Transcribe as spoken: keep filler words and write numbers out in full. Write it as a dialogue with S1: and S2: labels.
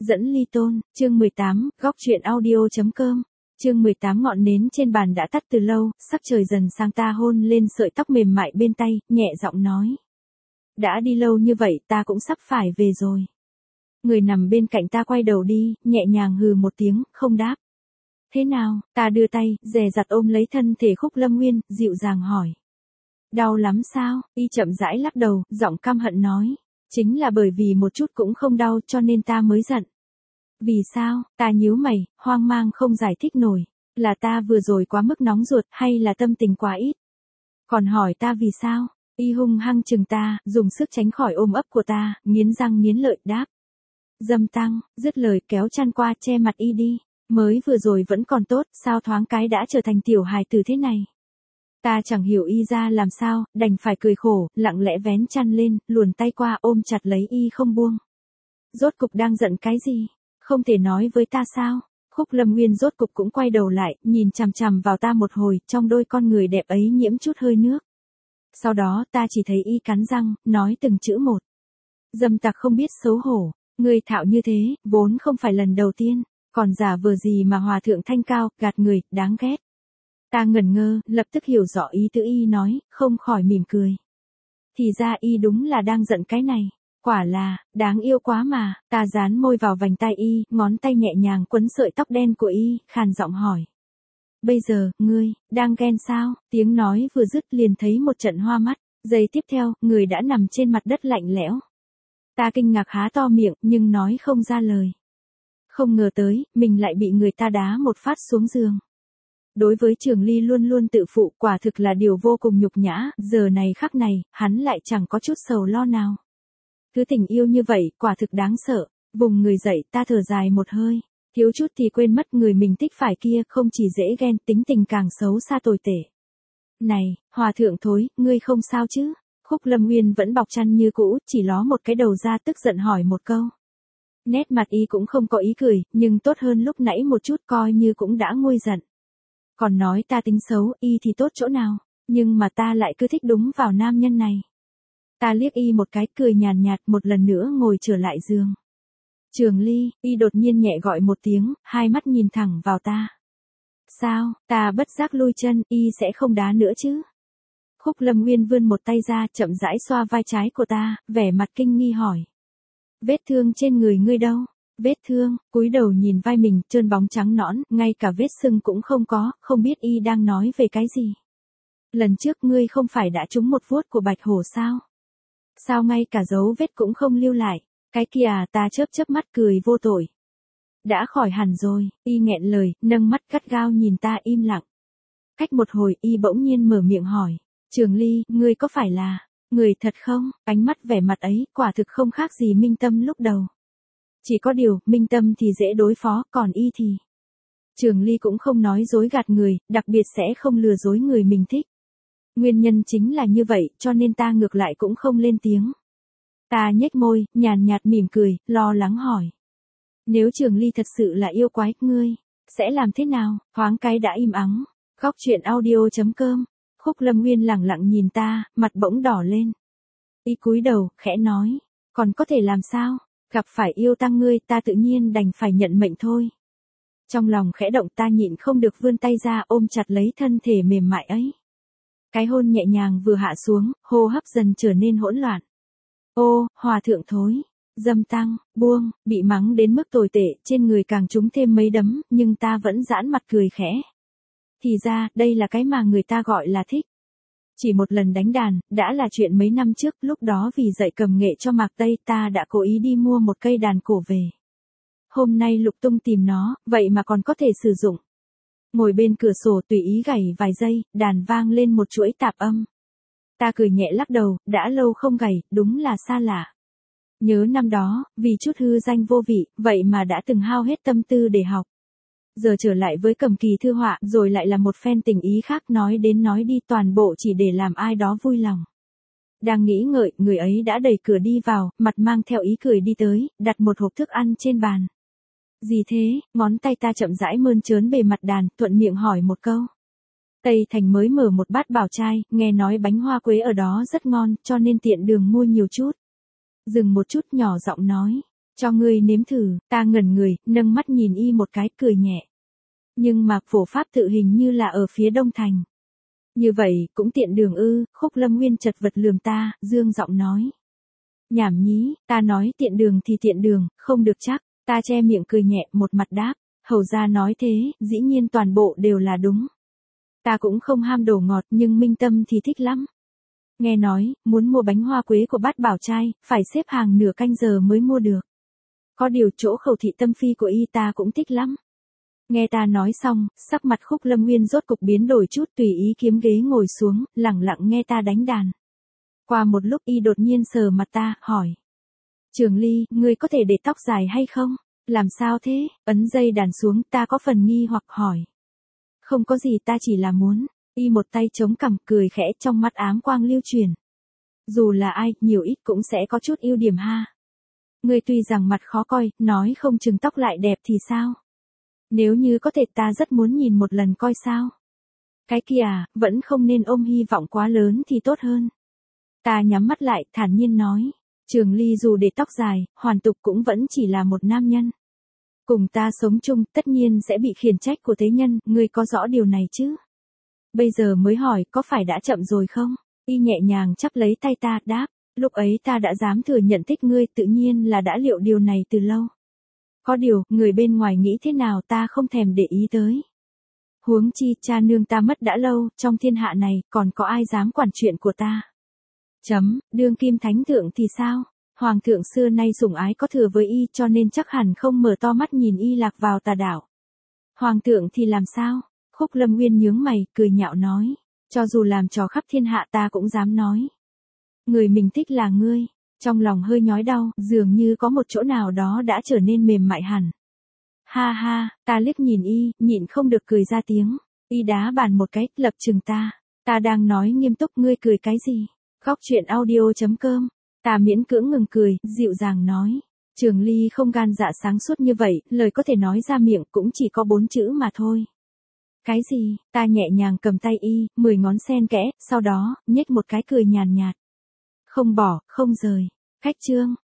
S1: Dẫn ly tôn, chương mười tám, góc truyện audio.com. Chương mười tám ngọn nến trên bàn đã tắt từ lâu, sắc trời dần sáng ta hôn lên sợi tóc mềm mại bên tay, nhẹ giọng nói. Đã đi lâu như vậy ta cũng sắp phải về rồi. Người nằm bên cạnh ta quay đầu đi, nhẹ nhàng hừ một tiếng, không đáp. Thế nào, ta đưa tay, dè dặt ôm lấy thân thể Khúc Lâm Nguyên, dịu dàng hỏi. Đau lắm sao, y chậm rãi lắc đầu, giọng căm hận nói. Chính là bởi vì một chút cũng không đau cho nên ta mới giận. Vì sao, ta nhíu mày, hoang mang không giải thích nổi. Là ta vừa rồi quá mức nóng ruột hay là tâm tình quá ít? Còn hỏi ta vì sao? Y hung hăng chừng ta, dùng sức tránh khỏi ôm ấp của ta, nghiến răng nghiến lợi đáp. Dâm tăng, dứt lời kéo chăn qua che mặt y đi. Mới vừa rồi vẫn còn tốt, sao thoáng cái đã trở thành tiểu hài tử thế này? Ta chẳng hiểu y ra làm sao, đành phải cười khổ, lặng lẽ vén chăn lên, luồn tay qua ôm chặt lấy y không buông. Rốt cục đang giận cái gì? Không thể nói với ta sao? Khúc Lâm Nguyên rốt cục cũng quay đầu lại, nhìn chằm chằm vào ta một hồi, trong đôi con người đẹp ấy nhiễm chút hơi nước. Sau đó ta chỉ thấy y cắn răng, nói từng chữ một. Dâm tặc không biết xấu hổ, người thạo như thế, vốn không phải lần đầu tiên, còn giả vờ gì mà hòa thượng thanh cao, gạt người, đáng ghét. Ta ngẩn ngơ, lập tức hiểu rõ ý tứ y nói, không khỏi mỉm cười. Thì ra y đúng là đang giận cái này. Quả là, đáng yêu quá mà, ta dán môi vào vành tai y, ngón tay nhẹ nhàng quấn sợi tóc đen của y, khàn giọng hỏi. Bây giờ, ngươi, đang ghen sao? Tiếng nói vừa dứt liền thấy một trận hoa mắt, giây tiếp theo, người đã nằm trên mặt đất lạnh lẽo. Ta kinh ngạc há to miệng, nhưng nói không ra lời. Không ngờ tới, mình lại bị người ta đá một phát xuống giường. Đối với Trường Ly luôn luôn tự phụ, quả thực là điều vô cùng nhục nhã, giờ này khắc này, hắn lại chẳng có chút sầu lo nào. Cứ tình yêu như vậy, quả thực đáng sợ. Vùng người dậy, ta thở dài một hơi, thiếu chút thì quên mất người mình thích phải kia, không chỉ dễ ghen, tính tình càng xấu xa tồi tệ. Này, hòa thượng thối, ngươi không sao chứ? Khúc Lâm Nguyên vẫn bọc chăn như cũ, chỉ ló một cái đầu ra tức giận hỏi một câu. Nét mặt y cũng không có ý cười, nhưng tốt hơn lúc nãy một chút, coi như cũng đã nguôi giận. Còn nói ta tính xấu, y thì tốt chỗ nào, nhưng mà ta lại cứ thích đúng vào nam nhân này. Ta liếc y một cái, cười nhàn nhạt, một lần nữa ngồi trở lại giường. Trường Ly, y đột nhiên nhẹ gọi một tiếng, hai mắt nhìn thẳng vào ta. Sao, ta bất giác lui chân, y sẽ không đá nữa chứ? Khúc Lâm Nguyên vươn một tay ra, chậm rãi xoa vai trái của ta, vẻ mặt kinh nghi hỏi. Vết thương trên người ngươi đâu? Vết thương, cúi đầu nhìn vai mình, trơn bóng trắng nõn, ngay cả vết sưng cũng không có, không biết y đang nói về cái gì. Lần trước ngươi không phải đã trúng một vuốt của bạch hổ sao? Sao ngay cả dấu vết cũng không lưu lại? Cái kìa, ta chớp chớp mắt cười vô tội. Đã khỏi hẳn rồi, y nghẹn lời, nâng mắt gắt gao nhìn ta im lặng. Cách một hồi, y bỗng nhiên mở miệng hỏi. Trường Ly, ngươi có phải là người thật không? Ánh mắt vẻ mặt ấy, quả thực không khác gì Minh Tâm lúc đầu. Chỉ có điều, Minh Tâm thì dễ đối phó, còn y thì... Trường Ly cũng không nói dối gạt người, đặc biệt sẽ không lừa dối người mình thích. Nguyên nhân chính là như vậy, cho nên ta ngược lại cũng không lên tiếng. Ta nhếch môi, nhàn nhạt mỉm cười, lo lắng hỏi. Nếu Trường Ly thật sự là yêu quái, ngươi sẽ làm thế nào? Thoáng cái đã im ắng. Góc truyện audio.com. Khúc Lâm Nguyên lẳng lặng nhìn ta, mặt bỗng đỏ lên. Y cúi đầu, khẽ nói. Còn có thể làm sao? Gặp phải yêu tăng ngươi, ta tự nhiên đành phải nhận mệnh thôi. Trong lòng khẽ động, ta nhịn không được vươn tay ra ôm chặt lấy thân thể mềm mại ấy. Cái hôn nhẹ nhàng vừa hạ xuống, hô hấp dần trở nên hỗn loạn. Ô, hòa thượng thối, dâm tăng, buông, bị mắng đến mức tồi tệ, trên người càng trúng thêm mấy đấm, nhưng ta vẫn giãn mặt cười khẽ. Thì ra, đây là cái mà người ta gọi là thích. Chỉ một lần đánh đàn, đã là chuyện mấy năm trước, lúc đó vì dạy cầm nghệ cho Mạc Tây, ta đã cố ý đi mua một cây đàn cổ về. Hôm nay lục tung tìm nó, vậy mà còn có thể sử dụng. Ngồi bên cửa sổ tùy ý gảy vài giây, đàn vang lên một chuỗi tạp âm. Ta cười nhẹ lắc đầu, đã lâu không gảy, đúng là xa lạ. Nhớ năm đó, vì chút hư danh vô vị, vậy mà đã từng hao hết tâm tư để học. Giờ trở lại với cầm kỳ thư họa, rồi lại là một phen tình ý khác, nói đến nói đi toàn bộ chỉ để làm ai đó vui lòng. Đang nghĩ ngợi, người ấy đã đẩy cửa đi vào, mặt mang theo ý cười đi tới, đặt một hộp thức ăn trên bàn. Gì thế? Ngón tay ta chậm rãi mơn trớn bề mặt đàn, thuận miệng hỏi một câu. Tây Thành mới mở một bát bảo trai, nghe nói bánh hoa quế ở đó rất ngon, cho nên tiện đường mua nhiều chút. Dừng một chút nhỏ giọng nói. Cho ngươi nếm thử, ta ngẩn người, nâng mắt nhìn y một cái, cười nhẹ. Nhưng mà phổ pháp tự hình như là ở phía đông thành. Như vậy, cũng tiện đường ư, Khúc Lâm Nguyên chật vật lườm ta, dương giọng nói. Nhảm nhí, ta nói tiện đường thì tiện đường, không được chắc, ta che miệng cười nhẹ, một mặt đáp, hầu ra nói thế, dĩ nhiên toàn bộ đều là đúng. Ta cũng không ham đồ ngọt nhưng minh tâm thì thích lắm. Nghe nói, muốn mua bánh hoa quế của Bát Bảo trai, phải xếp hàng nửa canh giờ mới mua được. Có điều chỗ khẩu thị tâm phi của y ta cũng thích lắm. Nghe ta nói xong, sắc mặt Khúc Lâm Nguyên rốt cục biến đổi chút, tùy ý kiếm ghế ngồi xuống, lẳng lặng nghe ta đánh đàn. Qua một lúc y đột nhiên sờ mặt ta, hỏi. Trường Ly, ngươi có thể để tóc dài hay không? Làm sao thế? Ấn dây đàn xuống, ta có phần nghi hoặc hỏi. Không có gì, ta chỉ là muốn. Y một tay chống cằm, cười khẽ, trong mắt ám quang lưu truyền. Dù là ai, nhiều ít cũng sẽ có chút ưu điểm ha. Ngươi tuy rằng mặt khó coi, nói không chừng tóc lại đẹp thì sao? Nếu như có thể ta rất muốn nhìn một lần coi sao. Cái kia à, vẫn không nên ôm hy vọng quá lớn thì tốt hơn. Ta nhắm mắt lại, thản nhiên nói. Trường Ly dù để tóc dài, hoàn tục cũng vẫn chỉ là một nam nhân. Cùng ta sống chung, tất nhiên sẽ bị khiển trách của thế nhân, ngươi có rõ điều này chứ? Bây giờ mới hỏi, có phải đã chậm rồi không? Y nhẹ nhàng chắp lấy tay ta, đáp. Lúc ấy ta đã dám thừa nhận thích ngươi, tự nhiên là đã liệu điều này từ lâu. Có điều, người bên ngoài nghĩ thế nào ta không thèm để ý tới. Huống chi, cha nương ta mất đã lâu, trong thiên hạ này, còn có ai dám quản chuyện của ta. Chấm, đương kim thánh thượng thì sao? Hoàng thượng xưa nay sủng ái có thừa với y cho nên chắc hẳn không mở to mắt nhìn y lạc vào tà đạo. Hoàng thượng thì làm sao? Khúc Lâm Nguyên nhướng mày, cười nhạo nói. Cho dù làm trò khắp thiên hạ ta cũng dám nói. Người mình thích là ngươi. Trong lòng hơi nhói đau, dường như có một chỗ nào đó đã trở nên mềm mại hẳn. Ha ha, ta liếc nhìn y, nhịn không được cười ra tiếng. Y đá bàn một cái, lập chừng ta. Ta đang nói nghiêm túc, ngươi cười cái gì? Góc truyện audio chấm com. Ta miễn cưỡng ngừng cười, dịu dàng nói. Trường Ly không gan dạ sáng suốt như vậy, lời có thể nói ra miệng cũng chỉ có bốn chữ mà thôi. Cái gì? Ta nhẹ nhàng cầm tay y, mười ngón xen kẽ, sau đó, nhếch một cái cười nhàn nhạt. Không bỏ, không rời. Khách chương.